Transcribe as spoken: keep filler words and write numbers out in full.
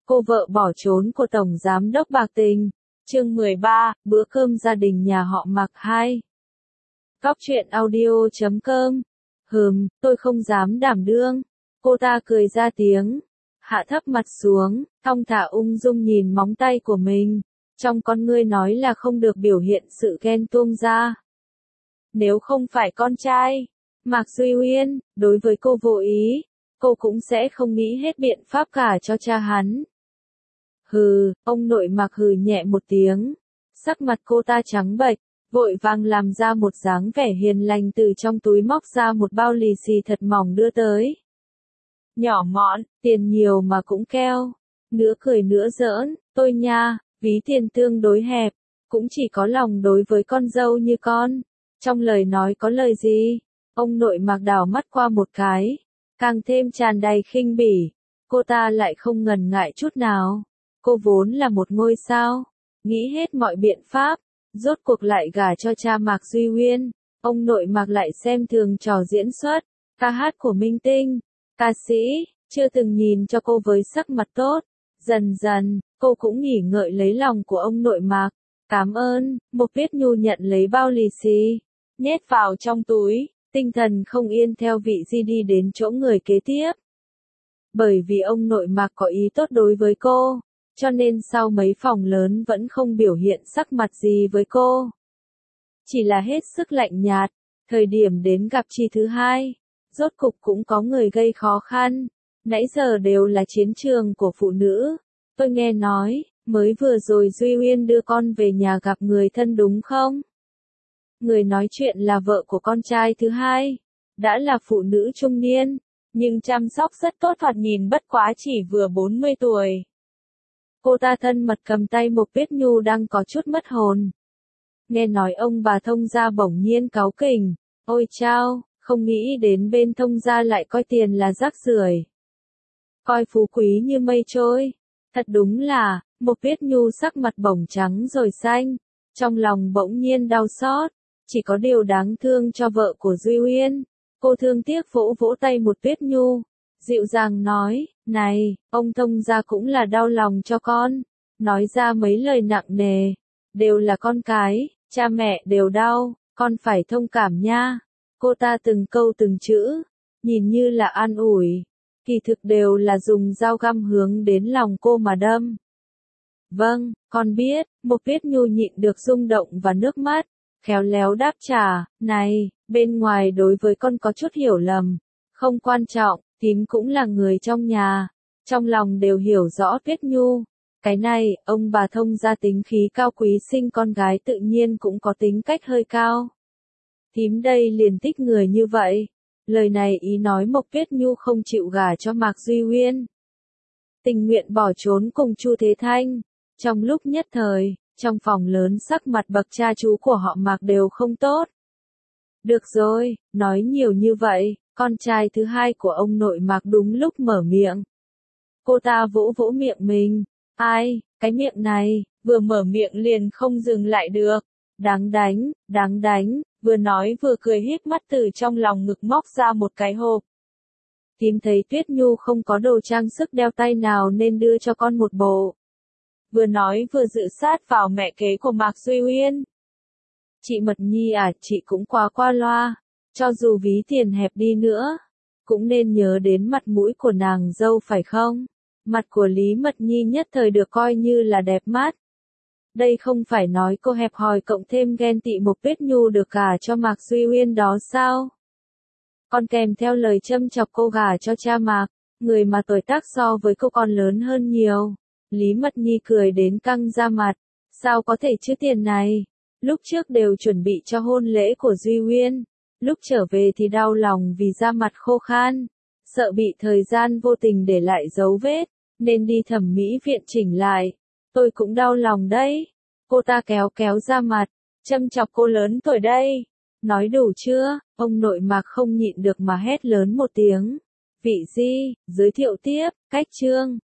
Cô vợ bỏ trốn của Tổng Giám đốc bạc tình. Chương mười ba, bữa cơm gia đình nhà họ Mạc hai. Cóc truyện audio chấm com. Hừm, tôi không dám đảm đương. Cô ta cười ra tiếng. Hạ thấp mặt xuống, thong thả ung dung nhìn móng tay của mình. Trong con ngươi nói là không được biểu hiện sự ghen tuông ra. Nếu không phải con trai, Mạc Duy Uyên, đối với cô vô ý, cô cũng sẽ không nghĩ hết biện pháp cả cho cha hắn. Hừ, ông nội Mạc hừ nhẹ một tiếng. Sắc mặt cô ta trắng bệch, vội vàng làm ra một dáng vẻ hiền lành từ trong túi móc ra một bao lì xì thật mỏng đưa tới. Nhỏ mọn, tiền nhiều mà cũng keo. Nửa cười nửa giỡn, tôi nha, ví tiền tương đối hẹp, cũng chỉ có lòng đối với con dâu như con. Trong lời nói có lời gì? Ông nội Mạc đảo mắt qua một cái, càng thêm tràn đầy khinh bỉ. Cô ta lại không ngần ngại chút nào. Cô vốn là một ngôi sao, nghĩ hết mọi biện pháp, rốt cuộc lại gả cho cha Mạc Duy Uyên. Ông nội Mạc lại xem thường trò diễn xuất, ca hát của minh tinh, ca sĩ, chưa từng nhìn cho cô với sắc mặt tốt. Dần dần, cô cũng nghỉ ngợi lấy lòng của ông nội Mạc. Cảm ơn, Mộc Tuyết Nhu nhận lấy bao lì xì, nhét vào trong túi, tinh thần không yên theo vị Di đi đến chỗ người kế tiếp. Bởi vì ông nội Mạc có ý tốt đối với cô, cho nên sau mấy phòng lớn vẫn không biểu hiện sắc mặt gì với cô. Chỉ là hết sức lạnh nhạt, thời điểm đến gặp chị thứ hai, rốt cục cũng có người gây khó khăn. Nãy giờ đều là chiến trường của phụ nữ. Tôi nghe nói, mới vừa rồi Duy Uyên đưa con về nhà gặp người thân đúng không? Người nói chuyện là vợ của con trai thứ hai, đã là phụ nữ trung niên, nhưng chăm sóc rất tốt, thoạt nhìn bất quá chỉ vừa bốn mươi tuổi. Cô ta thân mật cầm tay Mộc Tuyết Nhu đang có chút mất hồn. Nghe nói ông bà thông gia bỗng nhiên cáu kỉnh, ôi chao, không nghĩ đến bên thông gia lại coi tiền là rác rưởi, coi phú quý như mây trôi. Thật đúng là, Mộc Tuyết Nhu sắc mặt bỗng trắng rồi xanh, trong lòng bỗng nhiên đau xót, chỉ có điều đáng thương cho vợ của Duy Uyên. Cô thương tiếc vỗ vỗ tay Mộc Tuyết Nhu, dịu dàng nói, này, ông thông gia cũng là đau lòng cho con, nói ra mấy lời nặng nề, đều là con cái, cha mẹ đều đau, con phải thông cảm nha. Cô ta từng câu từng chữ, nhìn như là an ủi, kỳ thực đều là dùng dao găm hướng đến lòng cô mà đâm. Vâng, con biết, Mộc Tuyết Nhu nhịn được rung động và nước mắt, khéo léo đáp trả, này, bên ngoài đối với con có chút hiểu lầm, không quan trọng, tím cũng là người trong nhà, trong lòng đều hiểu rõ Tuyết Nhu. Cái này, ông bà thông gia tính khí cao quý, sinh con gái tự nhiên cũng có tính cách hơi cao. Tím đây liền thích người như vậy. Lời này ý nói Mộc Tuyết Nhu không chịu gả cho Mạc Duy Uyên, tình nguyện bỏ trốn cùng Chu Thế Thanh. Trong lúc nhất thời, trong phòng lớn sắc mặt bậc cha chú của họ Mạc đều không tốt. Được rồi, nói nhiều như vậy, con trai thứ hai của ông nội Mạc đúng lúc mở miệng. Cô ta vỗ vỗ miệng mình, ai, cái miệng này, vừa mở miệng liền không dừng lại được. Đáng đánh, đáng đánh, vừa nói vừa cười híp mắt từ trong lòng ngực móc ra một cái hộp. Tím thấy Tuyết Nhu không có đồ trang sức đeo tay nào nên đưa cho con một bộ. Vừa nói vừa dự sát vào mẹ kế của Mạc Duy Uyên. Chị Mật Nhi à, chị cũng quá qua loa, cho dù ví tiền hẹp đi nữa, cũng nên nhớ đến mặt mũi của nàng dâu phải không? Mặt của Lý Mật Nhi nhất thời được coi như là đẹp mắt. Đây không phải nói cô hẹp hòi cộng thêm ghen tị Mộc Tuyết Nhu được gả cho Mạc Duy Uyên đó sao? Còn kèm theo lời châm chọc cô gả cho cha Mạc, người mà tuổi tác so với cô còn lớn hơn nhiều. Lý Mật Nhi cười đến căng ra mặt, sao có thể chứ, tiền này, lúc trước đều chuẩn bị cho hôn lễ của Duy Uyên, lúc trở về thì đau lòng vì da mặt khô khan, sợ bị thời gian vô tình để lại dấu vết, nên đi thẩm mỹ viện chỉnh lại. Tôi cũng đau lòng đấy. Cô ta kéo kéo ra mặt, châm chọc cô lớn tuổi đây. Nói đủ chưa? Ông nội Mạc không nhịn được mà hét lớn một tiếng. Vị Di, giới thiệu tiếp, cách chương.